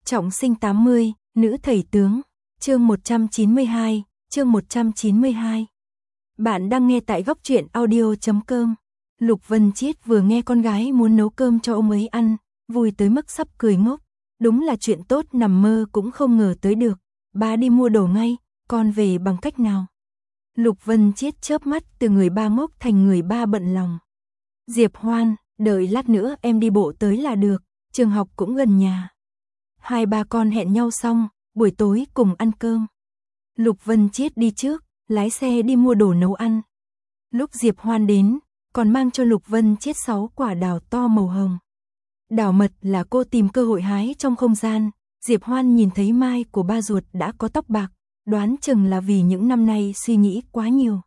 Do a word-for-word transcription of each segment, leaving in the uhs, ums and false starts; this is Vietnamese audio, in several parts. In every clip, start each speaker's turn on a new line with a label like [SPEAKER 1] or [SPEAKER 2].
[SPEAKER 1] Trọng sinh tám mươi, nữ thầy tướng, chương một trăm chín mươi hai, chương một trăm chín mươi hai. Bạn đang nghe tại góc truyện audio chấm com. Lục Vân Chiết vừa nghe con gái muốn nấu cơm cho ông ấy ăn, vui tới mức sắp cười ngốc. Đúng là chuyện tốt nằm mơ cũng không ngờ tới được. Ba đi mua đồ ngay, con về bằng cách nào? Lục Vân Chiết chớp mắt từ người ba ngốc thành người ba bận lòng. Diệp Hoan, đợi lát nữa em đi bộ tới là được, trường học cũng gần nhà. Hai ba con hẹn nhau xong, buổi tối cùng ăn cơm. Lục Vân Chiết đi trước, lái xe đi mua đồ nấu ăn. Lúc Diệp Hoan đến, còn mang cho Lục Vân Chiết sáu quả đào to màu hồng. Đào mật là cô tìm cơ hội hái trong không gian. Diệp Hoan nhìn thấy mai của ba ruột đã có tóc bạc, đoán chừng là vì những năm nay suy nghĩ quá nhiều.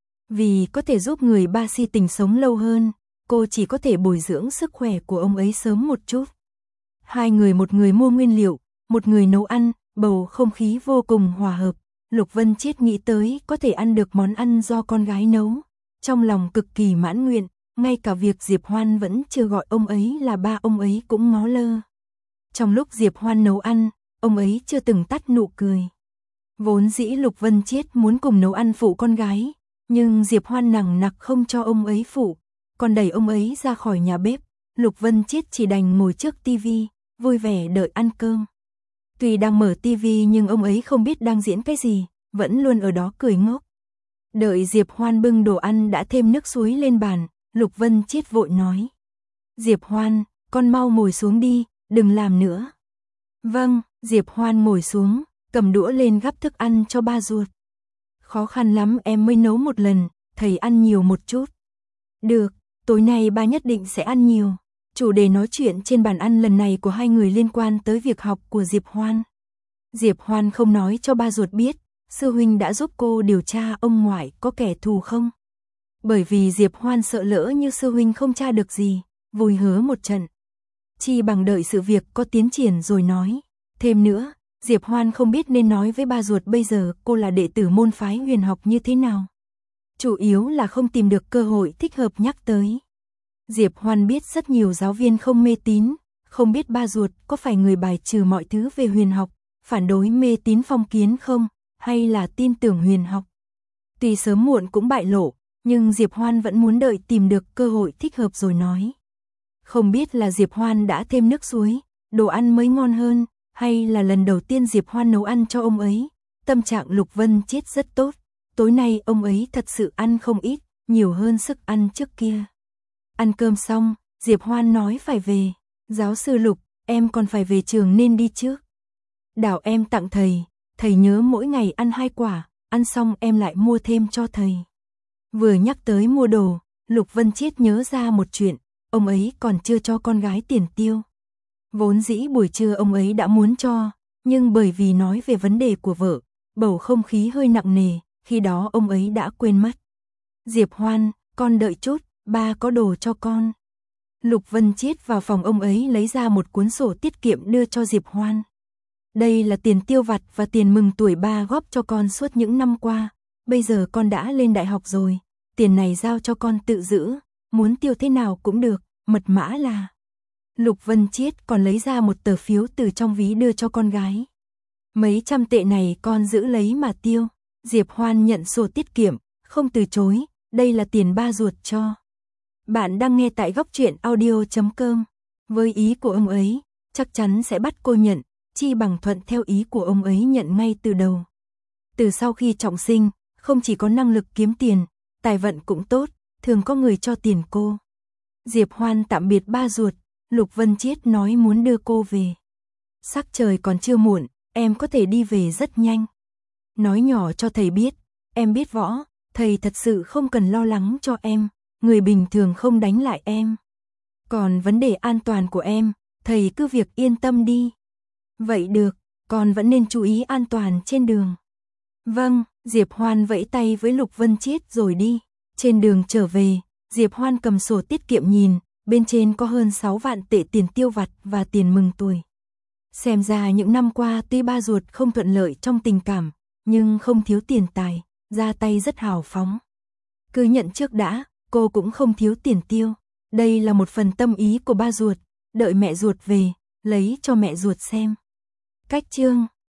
[SPEAKER 1] Vì có thể giúp người ba si tình sống lâu hơn, cô chỉ có thể bồi dưỡng sức khỏe của ông ấy sớm một chút. Hai người một người mua nguyên liệu, một người nấu ăn, bầu không khí vô cùng hòa hợp. Lục Vân Chiết nghĩ tới có thể ăn được món ăn do con gái nấu. Trong lòng cực kỳ mãn nguyện, ngay cả việc Diệp Hoan vẫn chưa gọi ông ấy là ba ông ấy cũng ngó lơ. Trong lúc Diệp Hoan nấu ăn, ông ấy chưa từng tắt nụ cười. Vốn dĩ Lục Vân Chiết muốn cùng nấu ăn phụ con gái, nhưng Diệp Hoan nằng nặc không cho ông ấy phụ, còn đẩy ông ấy ra khỏi nhà bếp. Lục Vân Chiết chỉ đành ngồi trước tivi, vui vẻ đợi ăn cơm. Tuy đang mở tivi nhưng ông ấy không biết đang diễn cái gì, vẫn luôn ở đó cười ngốc. Đợi Diệp Hoan bưng đồ ăn đã thêm nước suối lên bàn, Lục Vân Chiết vội nói. Diệp Hoan, con mau ngồi xuống đi, đừng làm nữa. Vâng, Diệp Hoan ngồi xuống, cầm đũa lên gắp thức ăn cho ba ruột. Khó khăn lắm em mới nấu một lần, thầy ăn nhiều một chút. Được, tối nay ba nhất định sẽ ăn nhiều. Chủ đề nói chuyện trên bàn ăn lần này của hai người liên quan tới việc học của Diệp Hoan. Diệp Hoan không nói cho ba ruột biết, sư huynh đã giúp cô điều tra ông ngoại có kẻ thù không. Bởi vì Diệp Hoan sợ lỡ như sư huynh không tra được gì, vui hứa một trận. Chi bằng đợi sự việc có tiến triển rồi nói. Thêm nữa, Diệp Hoan không biết nên nói với ba ruột bây giờ cô là đệ tử môn phái huyền học như thế nào. Chủ yếu là không tìm được cơ hội thích hợp nhắc tới. Diệp Hoan biết rất nhiều giáo viên không mê tín, không biết ba ruột có phải người bài trừ mọi thứ về huyền học, phản đối mê tín phong kiến không, hay là tin tưởng huyền học. Tuy sớm muộn cũng bại lộ, nhưng Diệp Hoan vẫn muốn đợi tìm được cơ hội thích hợp rồi nói. Không biết là Diệp Hoan đã thêm nước suối, đồ ăn mới ngon hơn, hay là lần đầu tiên Diệp Hoan nấu ăn cho ông ấy. Tâm trạng Lục Vân Chiết rất tốt, tối nay ông ấy thật sự ăn không ít, nhiều hơn sức ăn trước kia. Ăn cơm xong, Diệp Hoan nói phải về. Giáo sư Lục, em còn phải về trường nên đi trước. Đảo em tặng thầy, thầy nhớ mỗi ngày ăn hai quả, ăn xong em lại mua thêm cho thầy. Vừa nhắc tới mua đồ, Lục Vân Chiết nhớ ra một chuyện, ông ấy còn chưa cho con gái tiền tiêu. Vốn dĩ buổi trưa ông ấy đã muốn cho, nhưng bởi vì nói về vấn đề của vợ, bầu không khí hơi nặng nề, khi đó ông ấy đã quên mất. Diệp Hoan, con đợi chút, ba có đồ cho con. Lục Vân Chiết vào phòng ông ấy lấy ra một cuốn sổ tiết kiệm đưa cho Diệp Hoan. Đây là tiền tiêu vặt và tiền mừng tuổi ba góp cho con suốt những năm qua. Bây giờ con đã lên đại học rồi, tiền này giao cho con tự giữ, muốn tiêu thế nào cũng được, mật mã là. Lục Vân Chiết còn lấy ra một tờ phiếu từ trong ví đưa cho con gái. Mấy trăm tệ này con giữ lấy mà tiêu. Diệp Hoan nhận sổ tiết kiệm, không từ chối, đây là tiền ba ruột cho. Bạn đang nghe tại góc truyện audio chấm com. Với ý của ông ấy, chắc chắn sẽ bắt cô nhận, chi bằng thuận theo ý của ông ấy nhận ngay từ đầu. Từ sau khi trọng sinh, không chỉ có năng lực kiếm tiền, tài vận cũng tốt, thường có người cho tiền cô. Diệp Hoan tạm biệt ba ruột, Lục Vân Chiết nói muốn đưa cô về. Sắc trời còn chưa muộn, em có thể đi về rất nhanh. Nói nhỏ cho thầy biết, em biết võ, thầy thật sự không cần lo lắng cho em, người bình thường không đánh lại em. Còn vấn đề an toàn của em, thầy cứ việc yên tâm đi. Vậy được, con vẫn nên chú ý an toàn trên đường. Vâng, Diệp Hoan vẫy tay với Lục Vân Chiết rồi đi. Trên đường trở về, Diệp Hoan cầm sổ tiết kiệm nhìn, bên trên có hơn sáu vạn tệ tiền tiêu vặt và tiền mừng tuổi. Xem ra những năm qua tuy ba ruột không thuận lợi trong tình cảm, nhưng không thiếu tiền tài, ra tay rất hào phóng. Cứ nhận trước đã, cô cũng không thiếu tiền tiêu. Đây là một phần tâm ý của ba ruột, đợi mẹ ruột về, lấy cho mẹ ruột xem. Cách chương